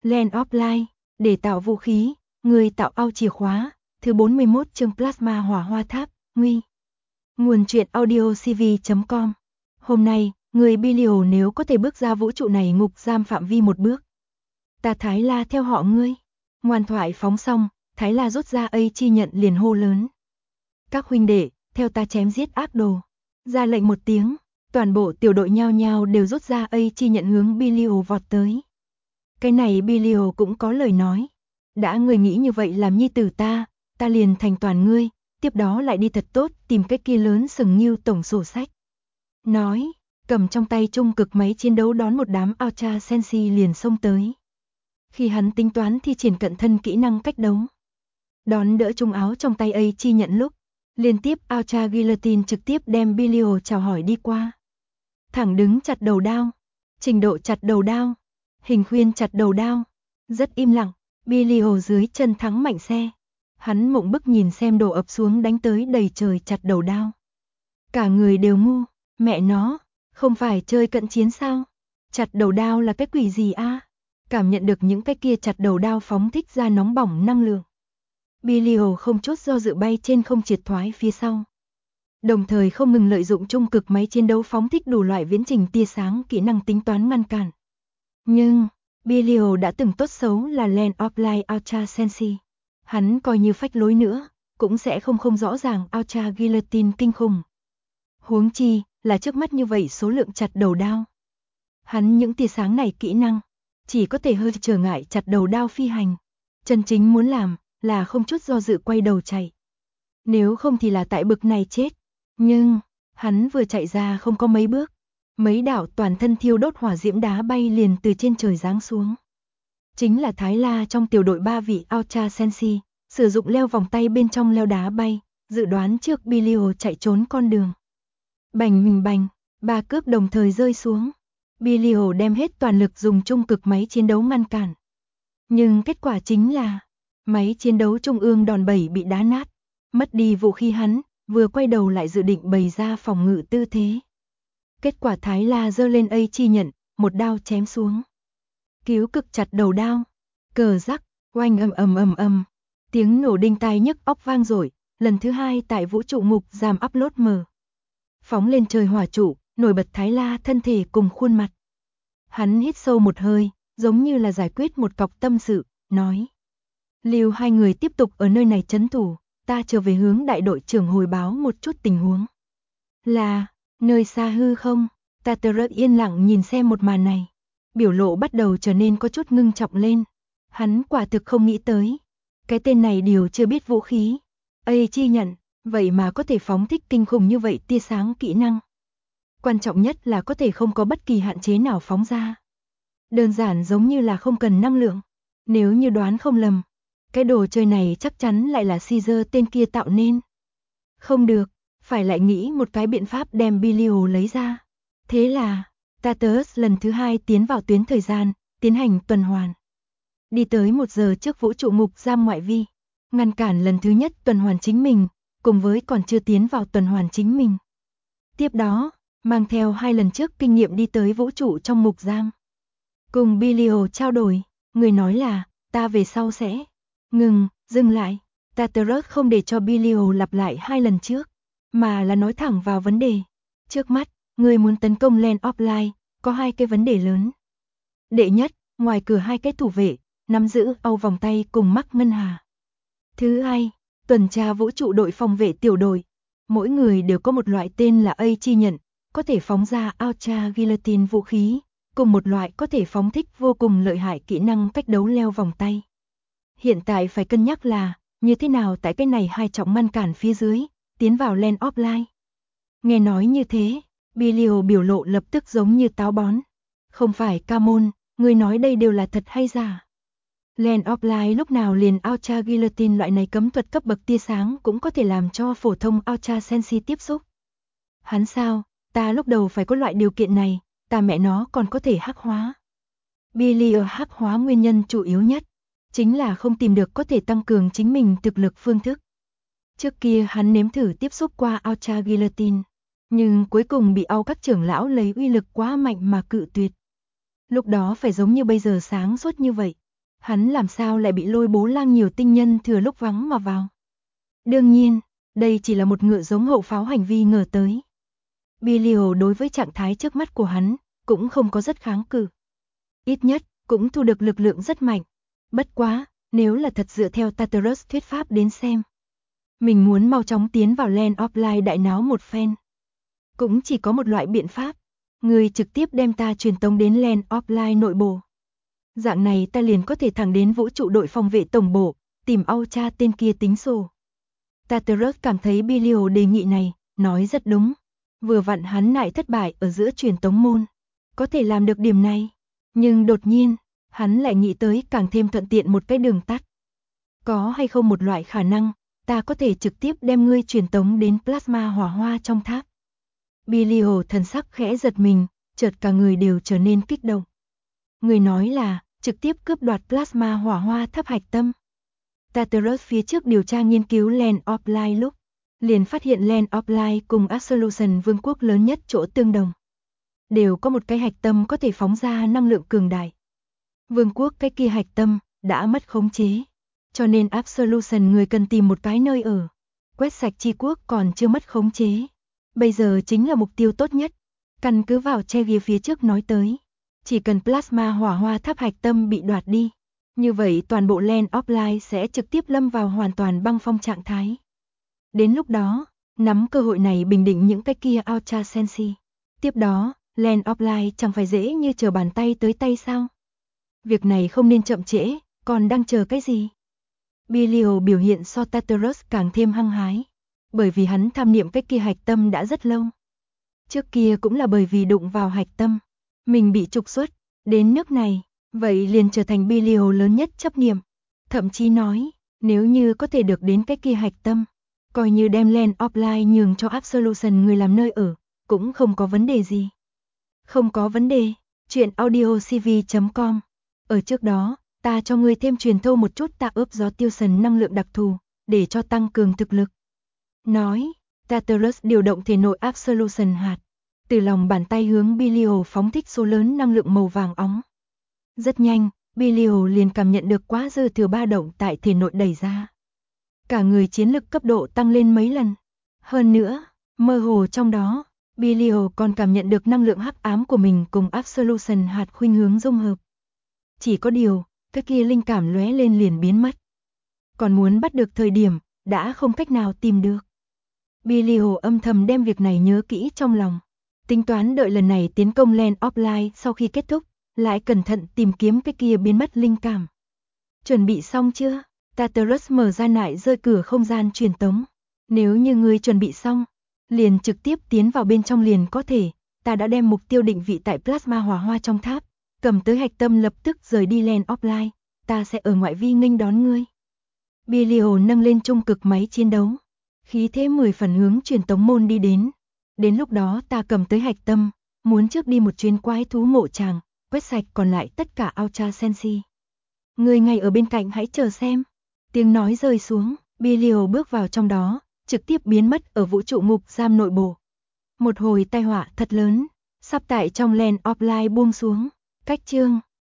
Land of Light, để tạo vũ khí, người tạo ao chìa khóa, thứ 41 chương Plasma hỏa hoa tháp, nguy. Nguồn truyện audio cv.com. Hôm nay, người Belial nếu có thể bước ra vũ trụ này ngục giam phạm vi một bước. Ta Thái La theo họ ngươi. Ngoan thoại phóng xong, Thái La rút ra chi nhận liền hô lớn. Các huynh đệ, theo ta chém giết ác đồ. Ra lệnh một tiếng, toàn bộ tiểu đội nhao nhao đều rút ra chi nhận hướng Belial vọt tới. Cái này Belial cũng có lời nói. Đã người nghĩ như vậy làm nhi tử ta liền thành toàn ngươi, tiếp đó lại đi thật tốt tìm cái kia lớn sừng nghiêu tổng sổ sách. Nói, cầm trong tay trung cực máy chiến đấu đón một đám Ultra Sensi liền xông tới. Khi hắn tính toán thi triển cận thân kỹ năng cách đấu, đón đỡ trung áo trong tay chi nhận lúc, liên tiếp Ultra Guillotine trực tiếp đem Belial chào hỏi đi qua. Thẳng đứng chặt đầu đao, trình độ chặt đầu đao, hình khuyên chặt đầu đao, rất im lặng, Belial dưới chân thắng mạnh xe. Hắn mộng bức nhìn xem đổ ập xuống đánh tới đầy trời chặt đầu đao. Cả người đều ngu, mẹ nó, không phải chơi cận chiến sao? Chặt đầu đao là cái quỷ gì a? Cảm nhận được những cái kia chặt đầu đao phóng thích ra nóng bỏng năng lượng. Belial không chút do dự bay trên không triệt thoái phía sau. Đồng thời không ngừng lợi dụng trung cực máy chiến đấu phóng thích đủ loại viễn trình tia sáng kỹ năng tính toán ngăn cản. Nhưng, Belial đã từng tốt xấu là Land of Light Ultra Sensi. Hắn coi như phách lối nữa, cũng sẽ không rõ ràng Ultra Guillotine kinh khủng. Huống chi, là trước mắt như vậy số lượng chặt đầu đao. Hắn những tia sáng này kỹ năng, chỉ có thể hơi trở ngại chặt đầu đao phi hành. Chân chính muốn làm, là không chút do dự quay đầu chạy. Nếu không thì là tại bực này chết. Nhưng, hắn vừa chạy ra không có mấy bước. Mấy đạo toàn thân thiêu đốt hỏa diễm đá bay liền từ trên trời giáng xuống. Chính là Thái La trong tiểu đội 3 vị Ultra Sensi, sử dụng leo vòng tay bên trong leo đá bay, dự đoán trước Belial chạy trốn con đường. Bành mình bành, 3 cước đồng thời rơi xuống. Belial đem hết toàn lực dùng trung cực máy chiến đấu ngăn cản. Nhưng kết quả chính là, máy chiến đấu trung ương đòn bẩy bị đá nát, mất đi vũ khí hắn, vừa quay đầu lại dự định bày ra phòng ngự tư thế. Kết quả Thái La giơ lên chi nhận, một đao chém xuống. Cứu cực chặt đầu đao, cờ rắc, oanh ầm. Tiếng nổ đinh tai nhức óc vang dội, lần thứ 2 tại vũ trụ ngục giam upload mở. Phóng lên trời hỏa trụ, nổi bật Thái La thân thể cùng khuôn mặt. Hắn hít sâu một hơi, giống như là giải quyết một cọc tâm sự, nói. Lưu hai người tiếp tục ở nơi này trấn thủ, ta trở về hướng đại đội trưởng hồi báo một chút tình huống. Là, nơi xa hư không, ta rất yên lặng nhìn xem một màn này. Biểu lộ bắt đầu trở nên có chút ngưng trọng lên. Hắn quả thực không nghĩ tới. Cái tên này điều chưa biết vũ khí. Chi nhận, vậy mà có thể phóng thích kinh khủng như vậy tia sáng kỹ năng. Quan trọng nhất là có thể không có bất kỳ hạn chế nào phóng ra. Đơn giản giống như là không cần năng lượng. Nếu như đoán không lầm, cái đồ chơi này chắc chắn lại là Caesar tên kia tạo nên. Không được, phải lại nghĩ một cái biện pháp đem Belial lấy ra. Thế là, Tartarus lần thứ 2 tiến vào tuyến thời gian, tiến hành tuần hoàn. Đi tới 1 giờ trước vũ trụ ngục giam ngoại vi, ngăn cản lần thứ nhất tuần hoàn chính mình, cùng với còn chưa tiến vào tuần hoàn chính mình. Tiếp đó, mang theo 2 lần trước kinh nghiệm đi tới vũ trụ trong ngục giam. Cùng Belial trao đổi, người nói là, ta về sau sẽ dừng lại. Tartarus không để cho Belial lặp lại 2 lần trước, mà là nói thẳng vào vấn đề. Trước mắt, người muốn tấn công Land of Light, có 2 cái vấn đề lớn. Đệ nhất, ngoài cửa 2 cái thủ vệ, nắm giữ âu vòng tay cùng mắc ngân hà. Thứ hai, tuần tra vũ trụ đội phòng vệ tiểu đội. Mỗi người đều có một loại tên là chi nhận, có thể phóng ra Ultra Guillotine vũ khí, cùng một loại có thể phóng thích vô cùng lợi hại kỹ năng cách đấu leo vòng tay. Hiện tại phải cân nhắc là, như thế nào tại cái này 2 trọng ngăn cản phía dưới, tiến vào Land of Light. Nghe nói như thế, Belial biểu lộ lập tức giống như táo bón. Không phải Camon, người nói đây đều là thật hay giả? Land of Light lúc nào liền Ultra Guillotine loại này cấm thuật cấp bậc tia sáng cũng có thể làm cho phổ thông Ultra Sensi tiếp xúc. Hắn sao, ta lúc đầu phải có loại điều kiện này, ta mẹ nó còn có thể hắc hóa. Belial hắc hóa nguyên nhân chủ yếu nhất, chính là không tìm được có thể tăng cường chính mình thực lực phương thức. Trước kia hắn nếm thử tiếp xúc qua Ultra Guillotine, nhưng cuối cùng bị các trưởng lão lấy uy lực quá mạnh mà cự tuyệt. Lúc đó phải giống như bây giờ sáng suốt như vậy, Hắn làm sao lại bị lôi bố lang nhiều tinh nhân thừa lúc vắng mà vào. Đương nhiên, đây chỉ là một ngựa giống hậu pháo hành vi ngờ tới. Belial đối với trạng thái trước mắt của hắn, cũng không có rất kháng cự. Ít nhất, cũng thu được lực lượng rất mạnh. Bất quá, nếu là thật dựa theo Tartarus thuyết pháp đến xem. Mình muốn mau chóng tiến vào Land of Light đại náo một phen. Cũng chỉ có một loại biện pháp. Người trực tiếp đem ta truyền tống đến Land of Light nội bộ. Dạng này ta liền có thể thẳng đến vũ trụ đội phòng vệ tổng bộ, tìm Aucha tên kia tính sổ. Tartarus cảm thấy Belial đề nghị này, nói rất đúng. Vừa vặn hắn lại thất bại ở giữa truyền tống môn. Có thể làm được điểm này. Nhưng đột nhiên, hắn lại nghĩ tới càng thêm thuận tiện một cái đường tắt. Có hay không một loại khả năng, ta có thể trực tiếp đem ngươi truyền tống đến plasma hỏa hoa trong tháp. Belial thần sắc khẽ giật mình, chợt cả người đều trở nên kích động. Người nói là, trực tiếp cướp đoạt plasma hỏa hoa tháp hạch tâm. Tartarus phía trước điều tra nghiên cứu Land of Light lúc, liền phát hiện Land of Light cùng Absolution vương quốc lớn nhất chỗ tương đồng. Đều có một cái hạch tâm có thể phóng ra năng lượng cường đại. Vương quốc cái kia hạch tâm, đã mất khống chế. Cho nên Absolution người cần tìm một cái nơi ở. Quét sạch chi quốc còn chưa mất khống chế. Bây giờ chính là mục tiêu tốt nhất. Căn cứ vào Chegia phía trước nói tới. Chỉ cần plasma hỏa hoa tháp hạch tâm bị đoạt đi. Như vậy toàn bộ Land of Light sẽ trực tiếp lâm vào hoàn toàn băng phong trạng thái. Đến lúc đó, nắm cơ hội này bình định những cái kia Aucha Sensi. Tiếp đó, Land of Light chẳng phải dễ như trở bàn tay tới tay sao? Việc này không nên chậm trễ, còn đang chờ cái gì? Belial biểu hiện so Tartarus càng thêm hăng hái. Bởi vì hắn tham niệm cái kia hạch tâm đã rất lâu. Trước kia cũng là bởi vì đụng vào hạch tâm. Mình bị trục xuất, đến nước này, vậy liền trở thành Belial lớn nhất chấp niệm. Thậm chí nói, nếu như có thể được đến cái kia hạch tâm, coi như đem Land of Light nhường cho Absolution người làm nơi ở, cũng không có vấn đề gì. Không có vấn đề, chuyện audiocv.com. Ở trước đó, ta cho ngươi thêm truyền thâu một chút tạ ướp gió tiêu sần năng lượng đặc thù, để cho tăng cường thực lực. Nói, Tartarus điều động thể nội Absolution hạt, từ lòng bàn tay hướng Belial phóng thích số lớn năng lượng màu vàng óng. Rất nhanh, Belial liền cảm nhận được quá dư thừa ba động tại thể nội đẩy ra. Cả người chiến lực cấp độ tăng lên mấy lần. Hơn nữa, mơ hồ trong đó, Belial còn cảm nhận được năng lượng hắc ám của mình cùng Absolution hạt khuynh hướng dung hợp. Chỉ có điều, cái kia linh cảm lóe lên liền biến mất. Còn muốn bắt được thời điểm, đã không cách nào tìm được. Belial âm thầm đem việc này nhớ kỹ trong lòng. Tính toán đợi lần này tiến công Land of Light sau khi kết thúc, lại cẩn thận tìm kiếm cái kia biến mất linh cảm. Chuẩn bị xong chưa? Tartarus mở ra nại rơi cửa không gian truyền tống. Nếu như ngươi chuẩn bị xong, liền trực tiếp tiến vào bên trong liền có thể. Ta đã đem mục tiêu định vị tại plasma hỏa hoa trong tháp. Cầm tới hạch tâm lập tức rời đi Land of Light. Ta sẽ ở ngoại vi nghênh đón ngươi. Belial nâng lên trung cực máy chiến đấu. Khí thế 10 phần hướng truyền tống môn đi đến. Đến lúc đó ta cầm tới hạch tâm, muốn trước đi một chuyến quái thú mộ tràng, quét sạch còn lại tất cả Aucha Sensi. Người ngay ở bên cạnh hãy chờ xem. Tiếng nói rơi xuống, Belial bước vào trong đó, trực tiếp biến mất ở vũ trụ ngục giam nội bộ. Một hồi tai họa thật lớn, sắp tại trong Land of Light buông xuống. Cách chương